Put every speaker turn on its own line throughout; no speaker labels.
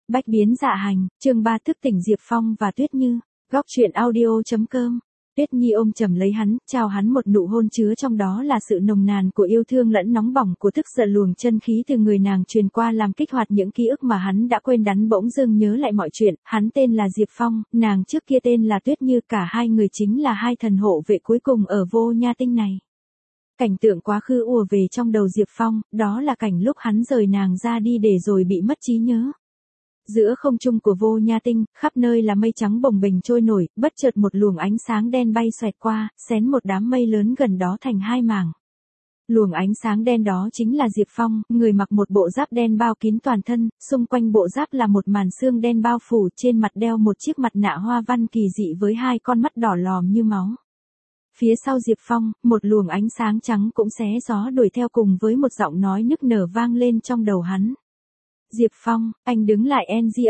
Bách biến dạ hành, chương 3 thức tỉnh Diệp Phong và Tuyết Như. Góc truyện audio.com. Tuyết Nhi ôm chầm lấy hắn, trao hắn một nụ hôn chứa trong đó là sự nồng nàn của yêu thương lẫn nóng bỏng của tức giận, luồng chân khí từ người nàng truyền qua làm kích hoạt những ký ức mà hắn đã quên, đắn bỗng dưng nhớ lại mọi chuyện. Hắn tên là Diệp Phong, nàng trước kia tên là Tuyết Như, cả hai người chính là hai thần hộ vệ cuối cùng ở Vô Nha Tinh này. Cảnh tượng quá khứ ùa về trong đầu Diệp Phong, đó là cảnh lúc hắn rời nàng ra đi để rồi bị mất trí nhớ. Giữa không trung của Vô Nha Tinh, khắp nơi là mây trắng bồng bềnh trôi nổi, bất chợt một luồng ánh sáng đen bay xoẹt qua, xén một đám mây lớn gần đó thành hai mảng. Luồng ánh sáng đen đó chính là Diệp Phong, người mặc một bộ giáp đen bao kín toàn thân, xung quanh bộ giáp là một màn xương đen bao phủ, trên mặt đeo một chiếc mặt nạ hoa văn kỳ dị với hai con mắt đỏ lòm như máu. Phía sau Diệp Phong, một luồng ánh sáng trắng cũng xé gió đuổi theo, cùng với một giọng nói nức nở vang lên trong đầu hắn. Diệp Phong, anh đứng lại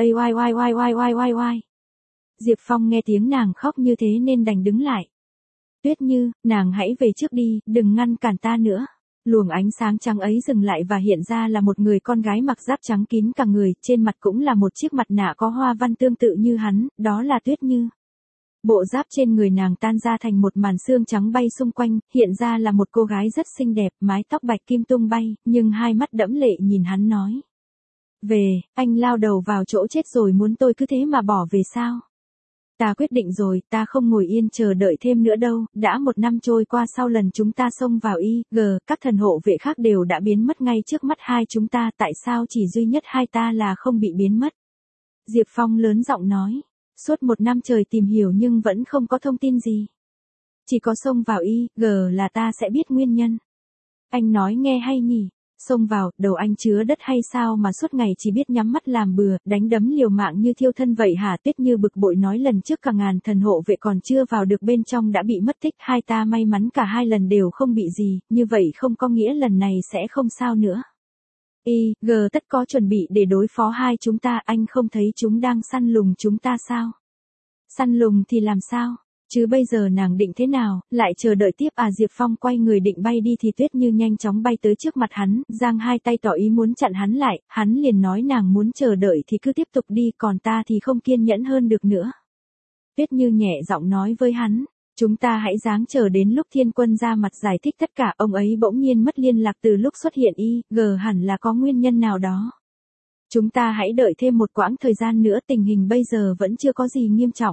NGAYYYYYYY. Diệp Phong nghe tiếng nàng khóc như thế nên đành đứng lại. Tuyết Như, nàng hãy về trước đi, đừng ngăn cản ta nữa. Luồng ánh sáng trắng ấy dừng lại và hiện ra là một người con gái mặc giáp trắng kín cả người, trên mặt cũng là một chiếc mặt nạ có hoa văn tương tự như hắn, đó là Tuyết Như. Bộ giáp trên người nàng tan ra thành một màn xương trắng bay xung quanh, hiện ra là một cô gái rất xinh đẹp, mái tóc bạch kim tung bay, nhưng hai mắt đẫm lệ nhìn hắn nói. Về, anh lao đầu vào chỗ chết rồi, muốn tôi cứ thế mà bỏ về sao? Ta quyết định rồi, ta không ngồi yên chờ đợi thêm nữa đâu, đã 1 năm trôi qua sau lần chúng ta xông vào IG, các thần hộ vệ khác đều đã biến mất ngay trước mắt hai chúng ta, tại sao chỉ duy nhất hai ta là không bị biến mất? Diệp Phong lớn giọng nói, suốt 1 năm trời tìm hiểu nhưng vẫn không có thông tin gì. Chỉ có xông vào IG là ta sẽ biết nguyên nhân. Anh nói nghe hay nhỉ? Xông vào, đầu anh chứa đất hay sao mà suốt ngày chỉ biết nhắm mắt làm bừa, đánh đấm liều mạng như thiêu thân vậy hả? Tuyết Như bực bội nói, lần trước cả ngàn thần hộ vệ còn chưa vào được bên trong đã bị mất tích, hai ta may mắn cả hai lần đều không bị gì, như vậy không có nghĩa lần này sẽ không sao nữa. IG tất có chuẩn bị để đối phó hai chúng ta, anh không thấy chúng đang săn lùng chúng ta sao? Săn lùng thì làm sao? Chứ bây giờ nàng định thế nào, lại chờ đợi tiếp à? Diệp Phong quay người định bay đi thì Tuyết Như nhanh chóng bay tới trước mặt hắn, giang hai tay tỏ ý muốn chặn hắn lại, hắn liền nói nàng muốn chờ đợi thì cứ tiếp tục đi, còn ta thì không kiên nhẫn hơn được nữa. Tuyết Như nhẹ giọng nói với hắn, chúng ta hãy ráng chờ đến lúc Thiên Quân ra mặt giải thích tất cả, ông ấy bỗng nhiên mất liên lạc từ lúc xuất hiện IG, hẳn là có nguyên nhân nào đó. Chúng ta hãy đợi thêm một quãng thời gian nữa, tình hình bây giờ vẫn chưa có gì nghiêm trọng.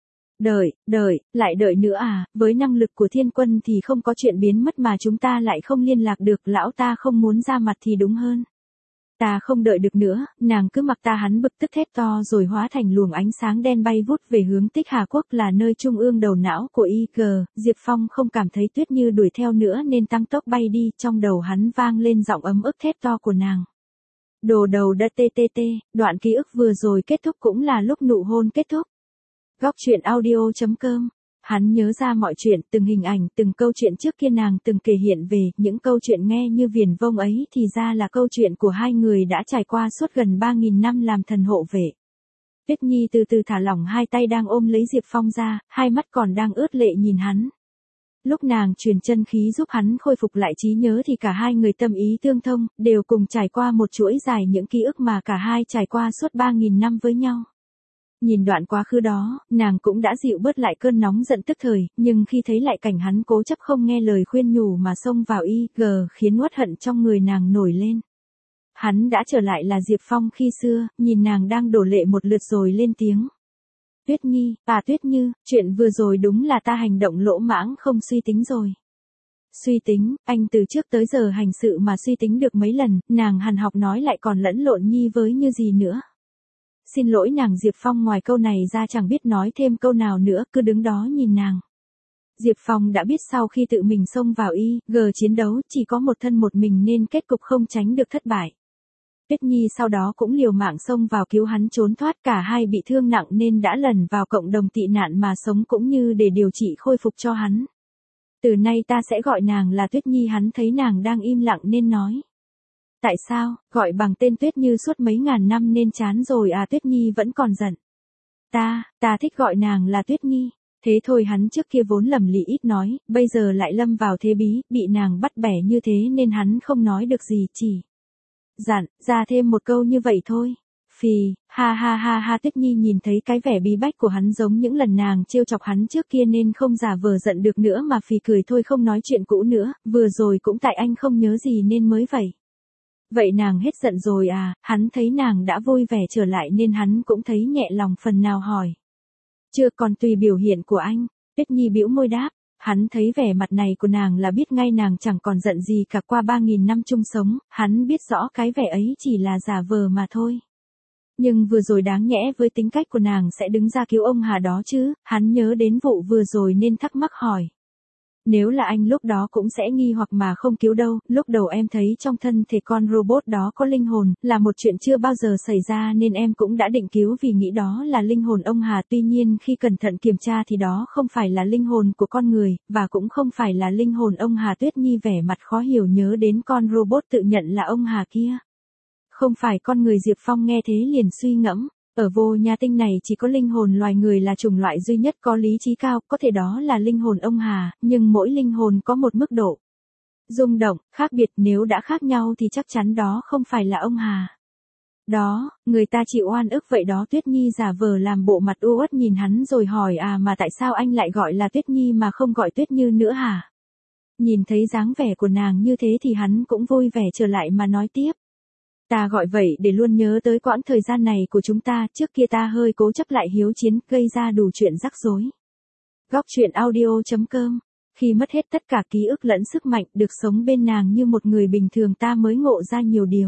Lại đợi nữa à, với năng lực của Thiên Quân thì không có chuyện biến mất mà chúng ta lại không liên lạc được, lão ta không muốn ra mặt thì đúng hơn. Ta không đợi được nữa, nàng cứ mặc ta, hắn bực tức thét to rồi hóa thành luồng ánh sáng đen bay vút về hướng Tích Hà Quốc là nơi trung ương đầu não của IG. Diệp Phong không cảm thấy Tuyết Như đuổi theo nữa nên tăng tốc bay đi, trong đầu hắn vang lên giọng ấm ức thét to của nàng. Đồ đầu đã TTT, đoạn ký ức vừa rồi kết thúc cũng là lúc nụ hôn kết thúc. Góc truyện audio.com. Hắn nhớ ra mọi chuyện, từng hình ảnh, từng câu chuyện trước kia nàng từng kể hiện về, những câu chuyện nghe như viển vông ấy thì ra là câu chuyện của hai người đã trải qua suốt gần 3.000 năm làm thần hộ vệ. Tuyết Nhi từ từ thả lỏng hai tay đang ôm lấy Diệp Phong ra, hai mắt còn đang ướt lệ nhìn hắn. Lúc nàng truyền chân khí giúp hắn khôi phục lại trí nhớ thì cả hai người tâm ý tương thông, đều cùng trải qua một chuỗi dài những ký ức mà cả hai trải qua suốt 3.000 năm với nhau. Nhìn đoạn quá khứ đó, nàng cũng đã dịu bớt lại cơn nóng giận tức thời, nhưng khi thấy lại cảnh hắn cố chấp không nghe lời khuyên nhủ mà xông vào IG, khiến uất hận trong người nàng nổi lên. Hắn đã trở lại là Diệp Phong khi xưa, nhìn nàng đang đổ lệ một lượt rồi lên tiếng. Tuyết Nhi, Tuyết Như, chuyện vừa rồi đúng là ta hành động lỗ mãng không suy tính rồi. Suy tính, anh từ trước tới giờ hành sự mà suy tính được mấy lần, nàng hằn học nói lại còn lẫn lộn nhi với như gì nữa. Xin lỗi nàng. Diệp Phong ngoài câu này ra chẳng biết nói thêm câu nào nữa, cứ đứng đó nhìn nàng. Diệp Phong đã biết sau khi tự mình xông vào IG chiến đấu chỉ có một thân một mình nên kết cục không tránh được thất bại. Tuyết Nhi sau đó cũng liều mạng xông vào cứu hắn trốn thoát, cả hai bị thương nặng nên đã lẩn vào cộng đồng tị nạn mà sống cũng như để điều trị khôi phục cho hắn. Từ nay ta sẽ gọi nàng là Tuyết Nhi. Hắn thấy nàng đang im lặng nên nói. Tại sao, gọi bằng tên Tuyết Như suốt mấy ngàn năm nên chán rồi à? Tuyết Nhi vẫn còn giận. Ta thích gọi nàng là Tuyết Nhi. Thế thôi, hắn trước kia vốn lầm lì ít nói, bây giờ lại lâm vào thế bí, bị nàng bắt bẻ như thế nên hắn không nói được gì, chỉ dặn ra thêm một câu như vậy thôi. Phì, ha ha ha ha. Tuyết Nhi nhìn thấy cái vẻ bí bách của hắn giống những lần nàng trêu chọc hắn trước kia nên không giả vờ giận được nữa mà phì cười thôi không nói chuyện cũ nữa, vừa rồi cũng tại anh không nhớ gì nên mới vậy. Vậy nàng hết giận rồi à? Hắn thấy nàng đã vui vẻ trở lại nên hắn cũng thấy nhẹ lòng phần nào hỏi. Chưa, còn tùy biểu hiện của anh. Tuyết Nhi bĩu môi đáp. Hắn thấy vẻ mặt này của nàng là biết ngay nàng chẳng còn giận gì cả, qua 3.000 năm chung sống, hắn biết rõ cái vẻ ấy chỉ là giả vờ mà thôi. Nhưng vừa rồi đáng nhẽ với tính cách của nàng sẽ đứng ra cứu ông Hà đó chứ, hắn nhớ đến vụ vừa rồi nên thắc mắc hỏi. Nếu là anh lúc đó cũng sẽ nghi hoặc mà không cứu đâu, lúc đầu em thấy trong thân thể con robot đó có linh hồn, là một chuyện chưa bao giờ xảy ra nên em cũng đã định cứu vì nghĩ đó là linh hồn ông Hà. Tuy nhiên khi cẩn thận kiểm tra thì đó không phải là linh hồn của con người, và cũng không phải là linh hồn ông Hà. Tuyết Nhi vẻ mặt khó hiểu nhớ đến con robot tự nhận là ông Hà kia. Không phải con người. Diệp Phong nghe thế liền suy ngẫm. Ở vô nhà tinh này chỉ có linh hồn loài người là chủng loại duy nhất có lý trí cao, có thể đó là linh hồn ông Hà, nhưng mỗi linh hồn có một mức độ rung động, khác biệt, nếu đã khác nhau thì chắc chắn đó không phải là ông Hà. Đó, người ta chịu oan ức vậy đó. Tuyết Nhi giả vờ làm bộ mặt u uất nhìn hắn rồi hỏi mà tại sao anh lại gọi là Tuyết Nhi mà không gọi Tuyết Như nữa hả? Nhìn thấy dáng vẻ của nàng như thế thì hắn cũng vui vẻ trở lại mà nói tiếp. Ta gọi vậy để luôn nhớ tới quãng thời gian này của chúng ta, trước kia ta hơi cố chấp lại hiếu chiến, gây ra đủ chuyện rắc rối. Góc truyện audio.com. Khi mất hết tất cả ký ức lẫn sức mạnh, được sống bên nàng như một người bình thường ta mới ngộ ra nhiều điều.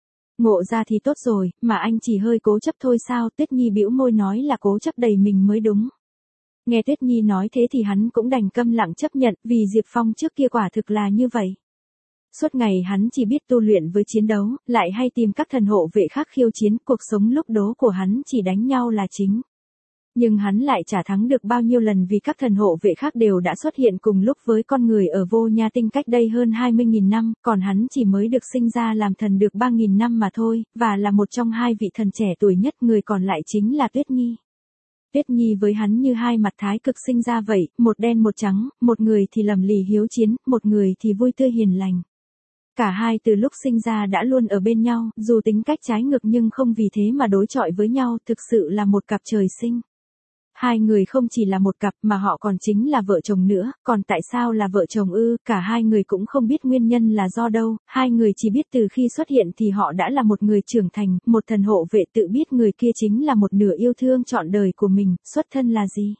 Ngộ ra thì tốt rồi, mà anh chỉ hơi cố chấp thôi sao? Tuyết Nhi bĩu môi nói là cố chấp đầy mình mới đúng. Nghe Tuyết Nhi nói thế thì hắn cũng đành câm lặng chấp nhận, vì Diệp Phong trước kia quả thực là như vậy. Suốt ngày hắn chỉ biết tu luyện với chiến đấu, lại hay tìm các thần hộ vệ khác khiêu chiến, cuộc sống lúc đó của hắn chỉ đánh nhau là chính. Nhưng hắn lại chả thắng được bao nhiêu lần vì các thần hộ vệ khác đều đã xuất hiện cùng lúc với con người ở vô nha tinh cách đây hơn 20.000 năm, còn hắn chỉ mới được sinh ra làm thần được 3.000 năm mà thôi, và là một trong hai vị thần trẻ tuổi nhất, người còn lại chính là Tuyết Nhi. Tuyết Nhi với hắn như hai mặt thái cực sinh ra vậy, một đen một trắng, một người thì lầm lì hiếu chiến, một người thì vui tươi hiền lành. Cả hai từ lúc sinh ra đã luôn ở bên nhau, dù tính cách trái ngược nhưng không vì thế mà đối chọi với nhau, thực sự là một cặp trời sinh. Hai người không chỉ là một cặp mà họ còn chính là vợ chồng nữa, còn tại sao là vợ chồng ư? Cả hai người cũng không biết nguyên nhân là do đâu, hai người chỉ biết từ khi xuất hiện thì họ đã là một người trưởng thành, một thần hộ vệ tự biết người kia chính là một nửa yêu thương trọn đời của mình, xuất thân là gì?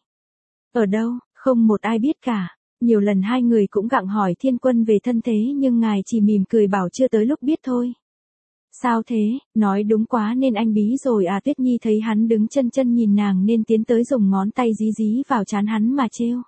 Ở đâu? Không một ai biết cả. Nhiều lần hai người cũng gặng hỏi Thiên Quân về thân thế nhưng ngài chỉ mỉm cười bảo chưa tới lúc biết thôi. Sao thế, nói đúng quá nên anh bí rồi à? Tuyết Nhi thấy hắn đứng chân chân nhìn nàng nên tiến tới dùng ngón tay dí dí vào trán hắn mà trêu.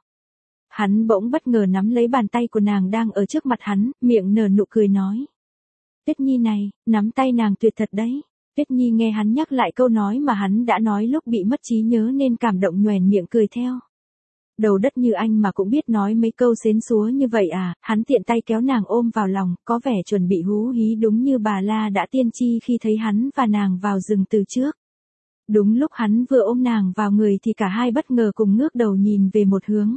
Hắn bỗng bất ngờ nắm lấy bàn tay của nàng đang ở trước mặt hắn, miệng nở nụ cười nói. Tuyết Nhi này, nắm tay nàng tuyệt thật đấy. Tuyết Nhi nghe hắn nhắc lại câu nói mà hắn đã nói lúc bị mất trí nhớ nên cảm động nhoẻn miệng cười theo. Đầu đất như anh mà cũng biết nói mấy câu xến xúa như vậy à? Hắn tiện tay kéo nàng ôm vào lòng, có vẻ chuẩn bị hú hí đúng như bà La đã tiên tri khi thấy hắn và nàng vào rừng từ trước. Đúng lúc hắn vừa ôm nàng vào người thì cả hai bất ngờ cùng ngước đầu nhìn về một hướng.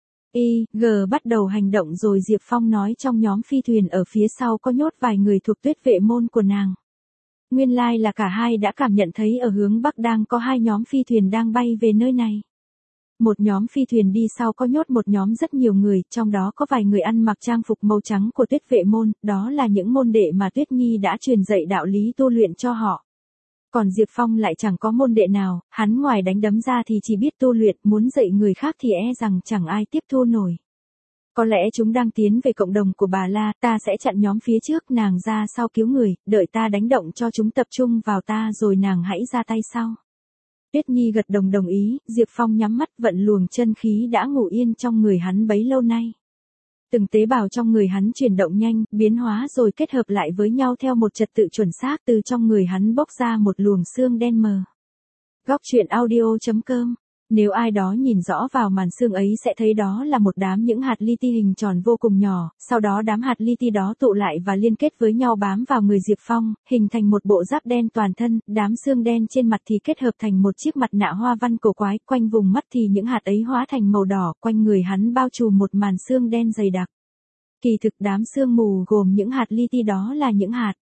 Y.G bắt đầu hành động rồi. Diệp Phong nói trong nhóm phi thuyền ở phía sau có nhốt vài người thuộc Tuyết vệ môn của nàng. Nguyên lai là cả hai đã cảm nhận thấy ở hướng Bắc đang có hai nhóm phi thuyền đang bay về nơi này. Một nhóm phi thuyền đi sau có nhốt một nhóm rất nhiều người, trong đó có vài người ăn mặc trang phục màu trắng của Tuyết vệ môn, đó là những môn đệ mà Tuyết Nhi đã truyền dạy đạo lý tu luyện cho họ. Còn Diệp Phong lại chẳng có môn đệ nào, hắn ngoài đánh đấm ra thì chỉ biết tu luyện, muốn dạy người khác thì rằng chẳng ai tiếp thu nổi. Có lẽ chúng đang tiến về cộng đồng của bà La, ta sẽ chặn nhóm phía trước, nàng ra sau cứu người, đợi ta đánh động cho chúng tập trung vào ta rồi nàng hãy ra tay sau. Tuyết Nhi gật đầu đồng ý, Diệp Phong nhắm mắt vận luồng chân khí đã ngủ yên trong người hắn bấy lâu nay. Từng tế bào trong người hắn chuyển động nhanh, biến hóa rồi kết hợp lại với nhau theo một trật tự chuẩn xác, từ trong người hắn bốc ra một luồng xương đen mờ. Góc truyện audio.com. Nếu ai đó nhìn rõ vào màn xương ấy sẽ thấy đó là một đám những hạt li ti hình tròn vô cùng nhỏ, sau đó đám hạt li ti đó tụ lại và liên kết với nhau bám vào người Diệp Phong, hình thành một bộ giáp đen toàn thân, đám xương đen trên mặt thì kết hợp thành một chiếc mặt nạ hoa văn cổ quái, quanh vùng mắt thì những hạt ấy hóa thành màu đỏ, quanh người hắn bao trùm một màn xương đen dày đặc. Kỳ thực đám xương mù gồm những hạt li ti đó là những hạt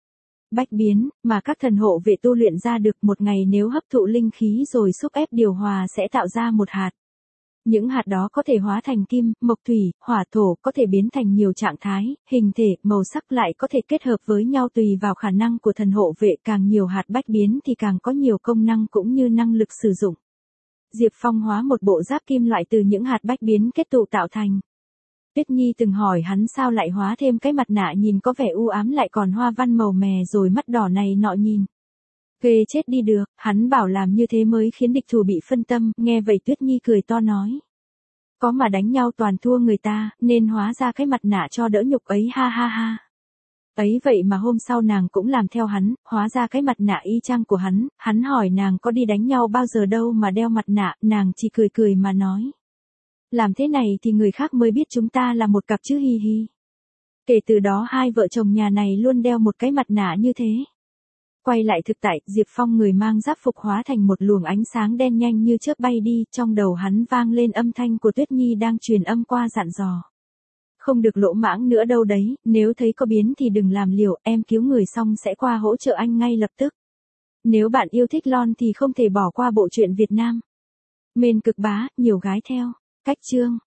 bách biến, mà các thần hộ vệ tu luyện ra được một ngày nếu hấp thụ linh khí rồi xúc ép điều hòa sẽ tạo ra một hạt. Những hạt đó có thể hóa thành kim, mộc thủy, hỏa thổ, có thể biến thành nhiều trạng thái, hình thể, màu sắc lại có thể kết hợp với nhau tùy vào khả năng của thần hộ vệ. Càng nhiều hạt bách biến thì càng có nhiều công năng cũng như năng lực sử dụng. Diệp Phong hóa một bộ giáp kim loại từ những hạt bách biến kết tụ tạo thành. Tuyết Nhi từng hỏi hắn sao lại hóa thêm cái mặt nạ nhìn có vẻ u ám lại còn hoa văn màu mè rồi mắt đỏ này nọ nhìn. Ghê chết đi được, hắn bảo làm như thế mới khiến địch thủ bị phân tâm, nghe vậy Tuyết Nhi cười to nói. Có mà đánh nhau toàn thua người ta, nên hóa ra cái mặt nạ cho đỡ nhục ấy ha ha ha. Ấy vậy mà hôm sau nàng cũng làm theo hắn, hóa ra cái mặt nạ y chang của hắn hỏi nàng có đi đánh nhau bao giờ đâu mà đeo mặt nạ, nàng chỉ cười cười mà nói. Làm thế này thì người khác mới biết chúng ta là một cặp chứ hi hi. Kể từ đó hai vợ chồng nhà này luôn đeo một cái mặt nạ như thế. Quay lại thực tại, Diệp Phong người mang giáp phục hóa thành một luồng ánh sáng đen nhanh như chớp bay đi, trong đầu hắn vang lên âm thanh của Tuyết Nhi đang truyền âm qua dặn dò. Không được lỗ mãng nữa đâu đấy, nếu thấy có biến thì đừng làm liều, em cứu người xong sẽ qua hỗ trợ anh ngay lập tức. Nếu bạn yêu thích Lon thì không thể bỏ qua bộ truyện Việt Nam. Mền cực bá, nhiều gái theo. Cách chương